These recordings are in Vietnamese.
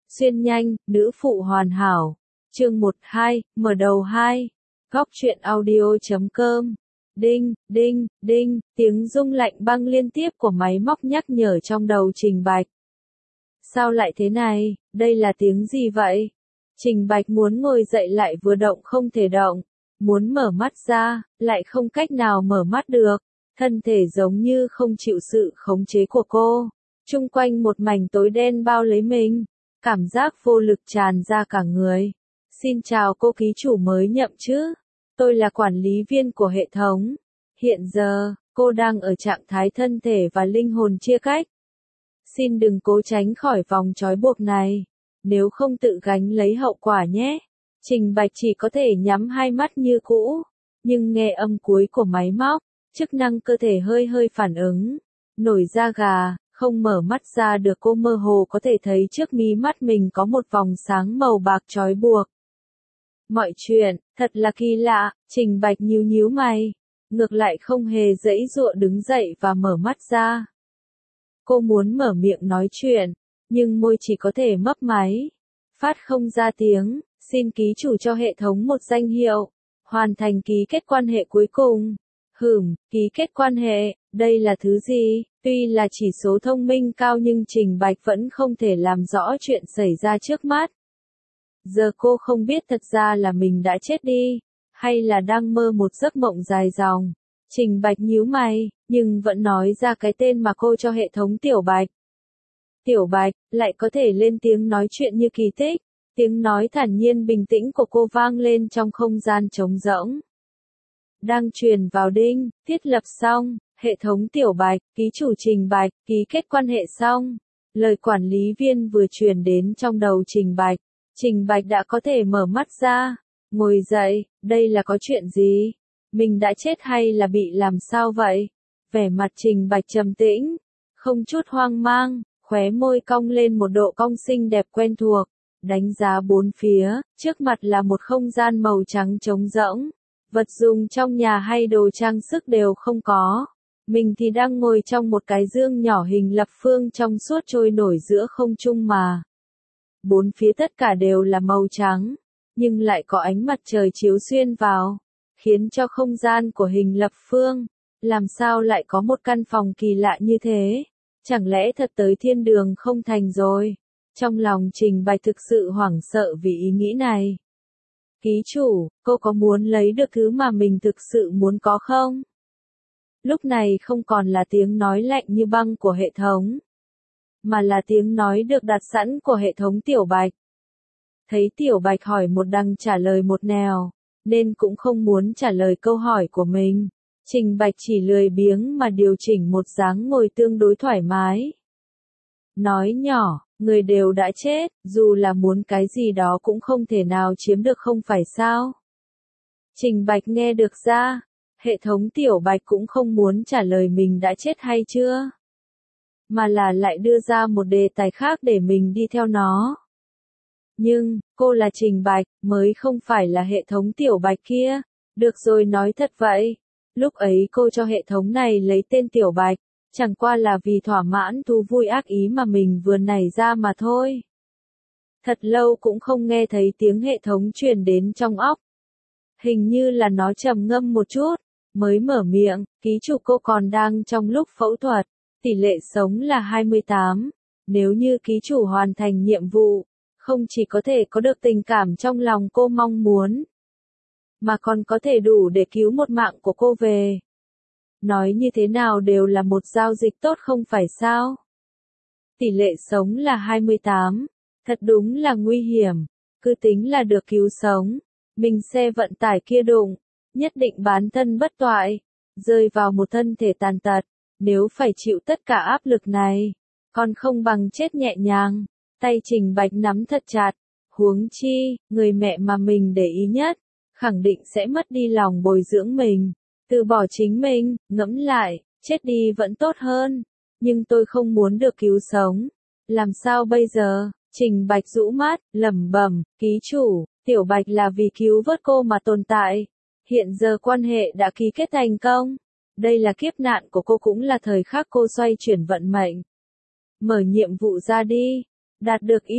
Xuyên nhanh, nữ phụ hoàn hảo. Chương 12, mở đầu 2. Góc truyện audio.com. Đinh, đinh, đinh, tiếng rung lạnh băng liên tiếp của máy móc nhắc nhở trong đầu Trình Bạch. Sao lại thế này, đây là tiếng gì vậy? Trình Bạch muốn ngồi dậy lại vừa động không thể động, muốn mở mắt ra, lại không cách nào mở mắt được, thân thể giống như không chịu sự khống chế của cô. Chung quanh một mảnh tối đen bao lấy mình, cảm giác vô lực tràn ra cả người. Xin chào cô ký chủ mới nhậm chứ, tôi là quản lý viên của hệ thống. Hiện giờ, cô đang ở trạng thái thân thể và linh hồn chia cách. Xin đừng cố tránh khỏi vòng trói buộc này, nếu không tự gánh lấy hậu quả nhé. Trình Bạch chỉ có thể nhắm hai mắt như cũ, nhưng nghe âm cuối của máy móc, chức năng cơ thể hơi hơi phản ứng, nổi da gà, không mở mắt ra được. Cô mơ hồ có thể thấy trước mí mắt mình có một vòng sáng màu bạc trói buộc. Mọi chuyện, thật là kỳ lạ, Trình Bạch nhíu nhíu mày, ngược lại không hề giãy giụa đứng dậy và mở mắt ra. Cô muốn mở miệng nói chuyện, nhưng môi chỉ có thể mấp máy, phát không ra tiếng. Xin ký chủ cho hệ thống một danh hiệu, hoàn thành ký kết quan hệ cuối cùng. Ký kết quan hệ, đây là thứ gì? Tuy là chỉ số thông minh cao nhưng Trình Bạch vẫn không thể làm rõ chuyện xảy ra trước mắt. Giờ cô không biết thật ra là mình đã chết đi, hay là đang mơ một giấc mộng dài dòng. Trình Bạch nhíu mày, nhưng vẫn nói ra cái tên mà cô cho hệ thống Tiểu Bạch. Tiểu Bạch, lại có thể lên tiếng nói chuyện như kỳ tích. Tiếng nói thản nhiên bình tĩnh của cô vang lên trong không gian trống rỗng. Đang truyền vào đinh, thiết lập xong, hệ thống Tiểu Bạch, ký chủ Trình Bạch, ký kết quan hệ xong. Lời quản lý viên vừa truyền đến trong đầu Trình Bạch. Trình Bạch đã có thể mở mắt ra, ngồi dậy, đây là có chuyện gì? Mình đã chết hay là bị làm sao vậy? Vẻ mặt Trình Bạch trầm tĩnh, không chút hoang mang, khóe môi cong lên một độ cong xinh đẹp quen thuộc. Đánh giá bốn phía, trước mặt là một không gian màu trắng trống rỗng. Vật dụng trong nhà hay đồ trang sức đều không có. Mình thì đang ngồi trong một cái dương nhỏ hình lập phương trong suốt trôi nổi giữa không trung mà. Bốn phía tất cả đều là màu trắng, nhưng lại có ánh mặt trời chiếu xuyên vào, khiến cho không gian của hình lập phương, làm sao lại có một căn phòng kỳ lạ như thế? Chẳng lẽ thật tới thiên đường không thành rồi? Trong lòng Trình Bạch thực sự hoảng sợ vì ý nghĩ này. Ký chủ, cô có muốn lấy được thứ mà mình thực sự muốn có không? Lúc này không còn là tiếng nói lạnh như băng của hệ thống, mà là tiếng nói được đặt sẵn của hệ thống Tiểu Bạch. Thấy Tiểu Bạch hỏi một đằng trả lời một nẻo, nên cũng không muốn trả lời câu hỏi của mình. Trình Bạch chỉ lười biếng mà điều chỉnh một dáng ngồi tương đối thoải mái. Nói nhỏ, người đều đã chết, dù là muốn cái gì đó cũng không thể nào chiếm được không phải sao? Trình Bạch nghe được ra, hệ thống Tiểu Bạch cũng không muốn trả lời mình đã chết hay chưa, mà là lại đưa ra một đề tài khác để mình đi theo nó. Nhưng, cô là Trình Bạch, mới không phải là hệ thống Tiểu Bạch kia. Được rồi, nói thật vậy. Lúc ấy cô cho hệ thống này lấy tên Tiểu Bạch, chẳng qua là vì thỏa mãn thú vui ác ý mà mình vừa nảy ra mà thôi. Thật lâu cũng không nghe thấy tiếng hệ thống truyền đến trong óc. Hình như là nó trầm ngâm một chút, mới mở miệng, ký chủ cô còn đang trong lúc phẫu thuật, tỷ lệ sống là 28. Nếu như ký chủ hoàn thành nhiệm vụ, không chỉ có thể có được tình cảm trong lòng cô mong muốn, mà còn có thể đủ để cứu một mạng của cô về. Nói như thế nào đều là một giao dịch tốt không phải sao? Tỷ lệ sống là 28, thật đúng là nguy hiểm, cứ tính là được cứu sống, mình xe vận tải kia đụng, nhất định bán thân bất toại, rơi vào một thân thể tàn tật, nếu phải chịu tất cả áp lực này, còn không bằng chết nhẹ nhàng. Tay Trình Bạch nắm thật chặt, huống chi, người mẹ mà mình để ý nhất, khẳng định sẽ mất đi lòng bồi dưỡng mình, từ bỏ chính mình. Ngẫm lại, chết đi vẫn tốt hơn, nhưng tôi không muốn được cứu sống. Làm sao bây giờ? Trình Bạch rũ mắt, lẩm bẩm, ký chủ, Tiểu Bạch là vì cứu vớt cô mà tồn tại. Hiện giờ quan hệ đã ký kết thành công. Đây là kiếp nạn của cô, cũng là thời khắc cô xoay chuyển vận mệnh. Mở nhiệm vụ ra đi. Đạt được yêu,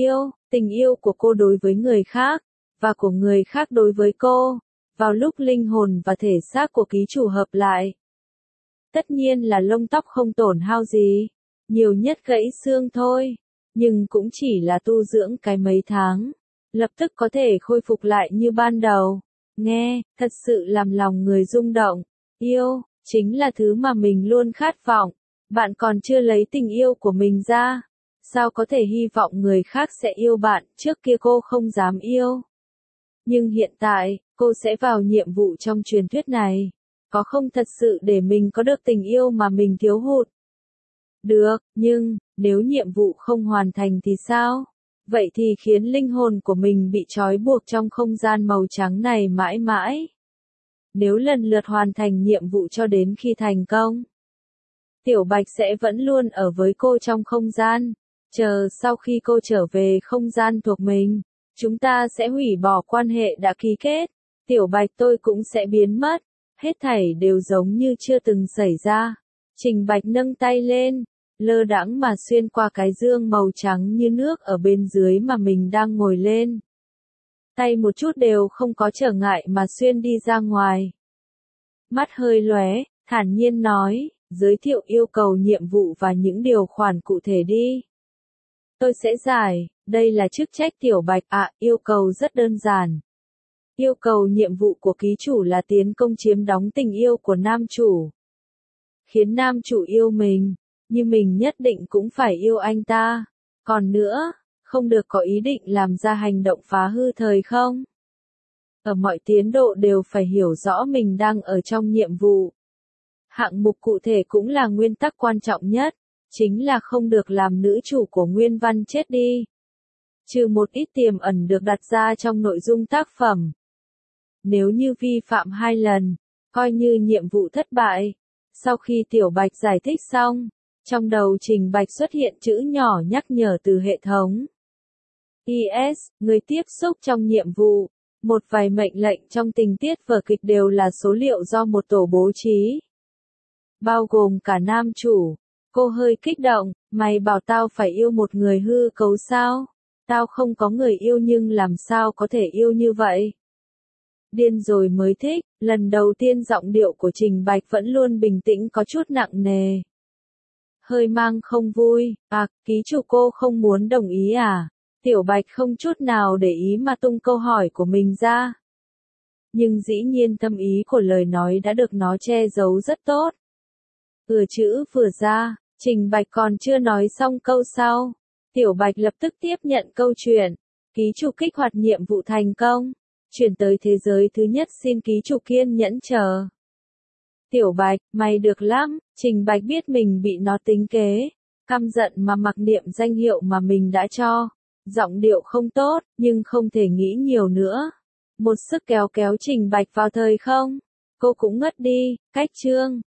Tình yêu của cô đối với người khác, và của người khác đối với cô, vào lúc linh hồn và thể xác của ký chủ hợp lại. Tất nhiên là lông tóc không tổn hao gì, nhiều nhất gãy xương thôi, nhưng cũng chỉ là tu dưỡng cái mấy tháng, lập tức có thể khôi phục lại như ban đầu. Nghe, thật sự làm lòng người rung động. Yêu, chính là thứ mà mình luôn khát vọng. Bạn còn chưa lấy tình yêu của mình ra. Sao có thể hy vọng người khác sẽ yêu bạn, trước kia cô không dám yêu. Nhưng hiện tại, cô sẽ vào nhiệm vụ trong truyền thuyết này. Có không thật sự để mình có được tình yêu mà mình thiếu hụt? Được, nhưng, nếu nhiệm vụ không hoàn thành thì sao? Vậy thì khiến linh hồn của mình bị trói buộc trong không gian màu trắng này mãi mãi. Nếu lần lượt hoàn thành nhiệm vụ cho đến khi thành công, Tiểu Bạch sẽ vẫn luôn ở với cô trong không gian. Chờ sau khi cô trở về không gian thuộc mình, chúng ta sẽ hủy bỏ quan hệ đã ký kết. Tiểu Bạch tôi cũng sẽ biến mất. Hết thảy đều giống như chưa từng xảy ra. Trình Bạch nâng tay lên, lơ đãng mà xuyên qua cái dương màu trắng như nước ở bên dưới mà mình đang ngồi lên. Tay một chút đều không có trở ngại mà xuyên đi ra ngoài. Mắt hơi lóe, thản nhiên nói, giới thiệu yêu cầu nhiệm vụ và những điều khoản cụ thể đi. Tôi sẽ giải, đây là chức trách Tiểu Bạch ạ, yêu cầu rất đơn giản. Yêu cầu nhiệm vụ của ký chủ là tiến công chiếm đóng tình yêu của nam chủ. Khiến nam chủ yêu mình, như mình nhất định cũng phải yêu anh ta. Còn nữa, không được có ý định làm ra hành động phá hư thời không. Ở mọi tiến độ đều phải hiểu rõ mình đang ở trong nhiệm vụ. Hạng mục cụ thể cũng là nguyên tắc quan trọng nhất, chính là không được làm nữ chủ của nguyên văn chết đi. Trừ một ít tiềm ẩn được đặt ra trong nội dung tác phẩm. Nếu như vi phạm 2 lần, coi như nhiệm vụ thất bại. Sau khi Tiểu Bạch giải thích xong, trong đầu Trình Bạch xuất hiện chữ nhỏ nhắc nhở từ hệ thống. PS, người tiếp xúc trong nhiệm vụ. Một vài mệnh lệnh trong tình tiết vở kịch đều là số liệu do một tổ bố trí. Bao gồm cả nam chủ. Cô hơi kích động, mày bảo tao phải yêu một người hư cấu sao? Tao không có người yêu nhưng làm sao có thể yêu như vậy? Điên rồi mới thích, lần đầu tiên giọng điệu của Trình Bạch vẫn luôn bình tĩnh có chút nặng nề. Hơi mang không vui, ký chủ cô không muốn đồng ý à? Tiểu Bạch không chút nào để ý mà tung câu hỏi của mình ra. Nhưng dĩ nhiên thâm ý của lời nói đã được nó che giấu rất tốt. Chữ vừa ra, Trình Bạch còn chưa nói xong câu sau. Tiểu Bạch lập tức tiếp nhận câu chuyện. Ký chủ kích hoạt nhiệm vụ thành công. Chuyển tới thế giới thứ nhất, xin ký chủ kiên nhẫn chờ. Tiểu Bạch, mày được lắm. Trình Bạch biết mình bị nó tính kế. Căm giận mà mặc niệm danh hiệu mà mình đã cho. Giọng điệu không tốt, nhưng không thể nghĩ nhiều nữa. Một sức kéo kéo Trình Bạch vào thời không. Cô cũng ngất đi, cách chương.